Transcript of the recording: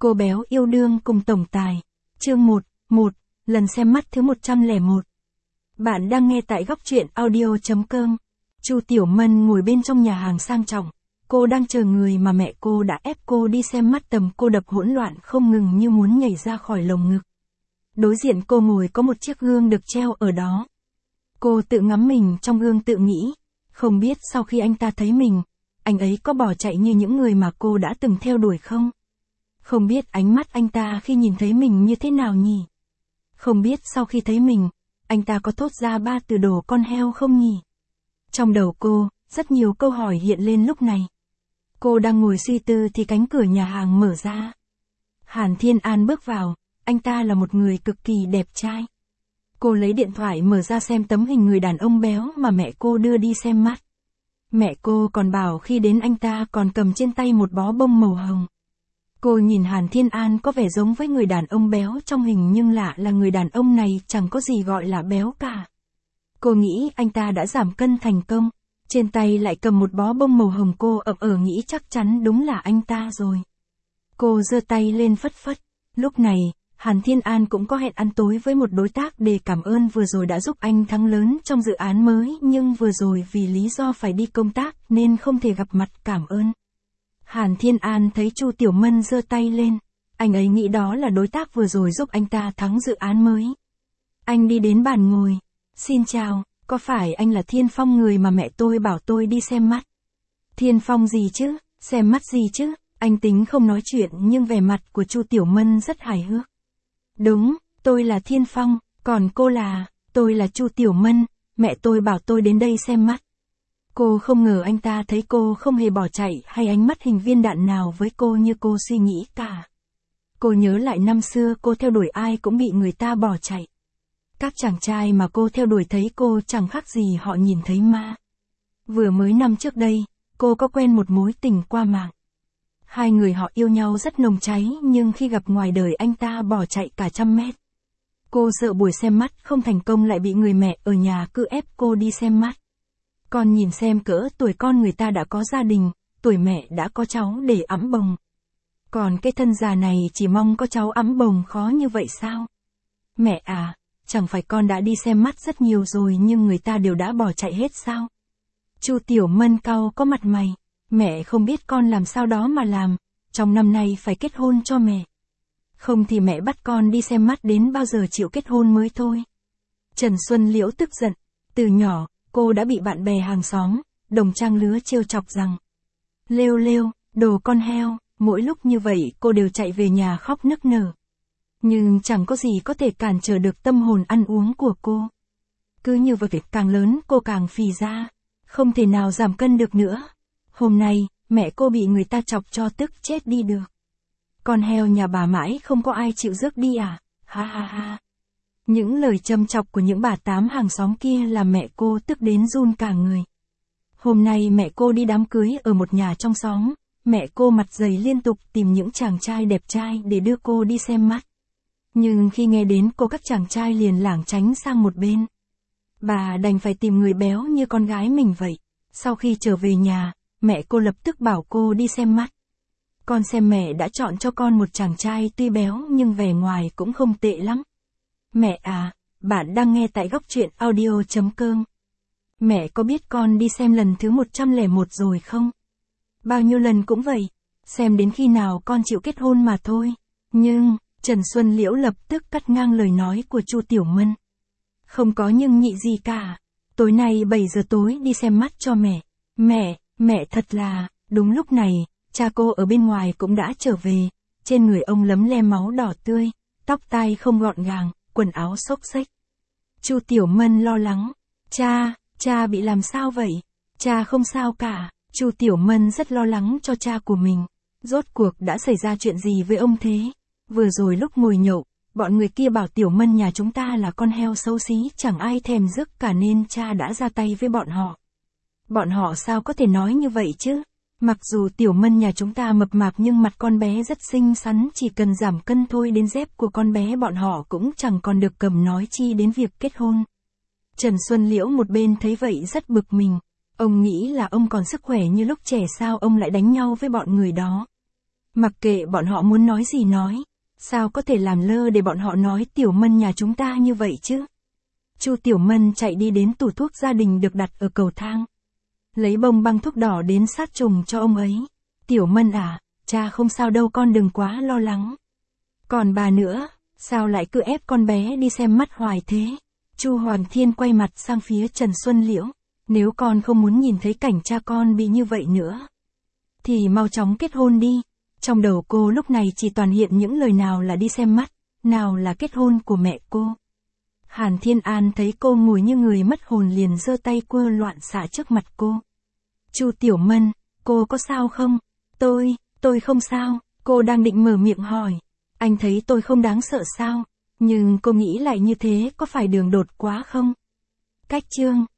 Cô béo yêu đương cùng tổng tài. Chương 1, lần xem mắt thứ 101. Bạn đang nghe tại góc truyện audio.com. Chu Tiểu Mân ngồi bên trong nhà hàng sang trọng. Cô đang chờ người mà mẹ cô đã ép cô đi xem mắt, tầm cô đập hỗn loạn không ngừng như muốn nhảy ra khỏi lồng ngực. Đối diện cô ngồi có một chiếc gương được treo ở đó. Cô tự ngắm mình trong gương tự nghĩ, không biết sau khi anh ta thấy mình, anh ấy có bỏ chạy như những người mà cô đã từng theo đuổi không? Không biết ánh mắt anh ta khi nhìn thấy mình như thế nào nhỉ? Không biết sau khi thấy mình, anh ta có thốt ra 3 từ đồ con heo không nhỉ? Trong đầu cô, rất nhiều câu hỏi hiện lên lúc này. Cô đang ngồi suy tư thì cánh cửa nhà hàng mở ra. Hàn Thiên An bước vào, anh ta là một người cực kỳ đẹp trai. Cô lấy điện thoại mở ra xem tấm hình người đàn ông béo mà mẹ cô đưa đi xem mắt. Mẹ cô còn bảo khi đến anh ta còn cầm trên tay một bó bông màu hồng. Cô nhìn Hàn Thiên An có vẻ giống với người đàn ông béo trong hình, nhưng lạ là người đàn ông này chẳng có gì gọi là béo cả. Cô nghĩ anh ta đã giảm cân thành công, trên tay lại cầm một bó bông màu hồng, cô nghĩ chắc chắn đúng là anh ta rồi. Cô giơ tay lên phất phất. Lúc này, Hàn Thiên An cũng có hẹn ăn tối với một đối tác để cảm ơn vừa rồi đã giúp anh thắng lớn trong dự án mới, nhưng vừa rồi vì lý do phải đi công tác nên không thể gặp mặt cảm ơn. Hàn Thiên An thấy Chu Tiểu Mân giơ tay lên, anh ấy nghĩ đó là đối tác vừa rồi giúp anh ta thắng dự án mới. Anh đi đến bàn ngồi. Xin chào, có phải anh là Thiên Phong, người mà mẹ tôi bảo tôi đi xem mắt? Thiên Phong gì chứ, xem mắt gì chứ? Anh tính không nói chuyện nhưng vẻ mặt của Chu Tiểu Mân rất hài hước. Đúng, tôi là Thiên Phong, còn cô là, tôi là Chu Tiểu Mân, mẹ tôi bảo tôi đến đây xem mắt. Cô không ngờ anh ta thấy cô không hề bỏ chạy hay ánh mắt hình viên đạn nào với cô như cô suy nghĩ cả. Cô nhớ lại năm xưa cô theo đuổi ai cũng bị người ta bỏ chạy. Các chàng trai mà cô theo đuổi thấy cô chẳng khác gì họ nhìn thấy ma. Vừa mới năm trước đây, cô có quen một mối tình qua mạng. Hai người họ yêu nhau rất nồng cháy, nhưng khi gặp ngoài đời anh ta bỏ chạy cả 100 mét. Cô sợ buổi xem mắt không thành công lại bị người mẹ ở nhà cứ ép cô đi xem mắt. Con nhìn xem cỡ tuổi con người ta đã có gia đình, tuổi mẹ đã có cháu để ẵm bồng. Còn cái thân già này chỉ mong có cháu ẵm bồng khó như vậy sao? Mẹ à, chẳng phải con đã đi xem mắt rất nhiều rồi nhưng người ta đều đã bỏ chạy hết sao? Chu Tiểu Mân cau có mặt mày. Mẹ không biết con làm sao đó mà làm, trong năm nay phải kết hôn cho mẹ. Không thì mẹ bắt con đi xem mắt đến bao giờ chịu kết hôn mới thôi. Trần Xuân Liễu tức giận. Từ nhỏ, cô đã bị bạn bè hàng xóm, đồng trang lứa trêu chọc rằng lêu lêu, đồ con heo, mỗi lúc như vậy cô đều chạy về nhà khóc nức nở. Nhưng chẳng có gì có thể cản trở được tâm hồn ăn uống của cô. Cứ như vậy càng lớn cô càng phì ra, không thể nào giảm cân được nữa. Hôm nay, mẹ cô bị người ta chọc cho tức chết đi được. Con heo nhà bà mãi không có ai chịu rước đi à? Ha ha ha. Những lời châm chọc của những bà tám hàng xóm kia làm mẹ cô tức đến run cả người. Hôm nay mẹ cô đi đám cưới ở một nhà trong xóm, mẹ cô mặt dày liên tục tìm những chàng trai đẹp trai để đưa cô đi xem mắt. Nhưng khi nghe đến cô, các chàng trai liền lảng tránh sang một bên. Bà đành phải tìm người béo như con gái mình vậy. Sau khi trở về nhà, mẹ cô lập tức bảo cô đi xem mắt. Con xem mẹ đã chọn cho con một chàng trai tuy béo nhưng vẻ ngoài cũng không tệ lắm. Mẹ à, bạn đang nghe tại góc truyện audio.com. Mẹ có biết con đi xem lần thứ 101 rồi không? Bao nhiêu lần cũng vậy, xem đến khi nào con chịu kết hôn mà thôi. Nhưng, Trần Xuân Liễu lập tức cắt ngang lời nói của Chu Tiểu Mân. Không có nhưng nhị gì cả. Tối nay 7 giờ tối đi xem mắt cho mẹ. Mẹ thật là, đúng lúc này, cha cô ở bên ngoài cũng đã trở về, trên người ông lấm le máu đỏ tươi, tóc tai không gọn gàng, quần áo xốc xếch. Chu Tiểu Mân lo lắng, cha bị làm sao vậy? Cha không sao cả. Chu Tiểu Mân rất lo lắng cho cha của mình. Rốt cuộc đã xảy ra chuyện gì với ông thế? Vừa rồi lúc ngồi nhậu, bọn người kia bảo Tiểu Mân nhà chúng ta là con heo xấu xí, chẳng ai thèm rước cả nên cha đã ra tay với bọn họ. Bọn họ sao có thể nói như vậy chứ? Mặc dù Tiểu Mân nhà chúng ta mập mạp nhưng mặt con bé rất xinh xắn, chỉ cần giảm cân thôi đến dép của con bé bọn họ cũng chẳng còn được cầm, nói chi đến việc kết hôn. Trần Xuân Liễu một bên thấy vậy rất bực mình. Ông nghĩ là ông còn sức khỏe như lúc trẻ, sao ông lại đánh nhau với bọn người đó? Mặc kệ bọn họ muốn nói gì nói. Sao có thể làm lơ để bọn họ nói Tiểu Mân nhà chúng ta như vậy chứ? Chu Tiểu Mân chạy đi đến tủ thuốc gia đình được đặt ở cầu thang. Lấy bông băng thuốc đỏ đến sát trùng cho ông ấy. Tiểu Mân à, cha không sao đâu, con đừng quá lo lắng. Còn bà nữa, sao lại cứ ép con bé đi xem mắt hoài thế? Chu Hoàng Thiên quay mặt sang phía Trần Xuân Liễu. Nếu con không muốn nhìn thấy cảnh cha con bị như vậy nữa, thì mau chóng kết hôn đi. Trong đầu cô lúc này chỉ toàn hiện những lời nào là đi xem mắt, nào là kết hôn của mẹ cô. Hàn Thiên An thấy cô ngồi như người mất hồn liền giơ tay quơ loạn xạ trước mặt cô. Chu Tiểu Mân, cô có sao không? Tôi không sao, cô đang định mở miệng hỏi. Anh thấy tôi không đáng sợ sao? Nhưng cô nghĩ lại như thế có phải đường đột quá không? Cách chương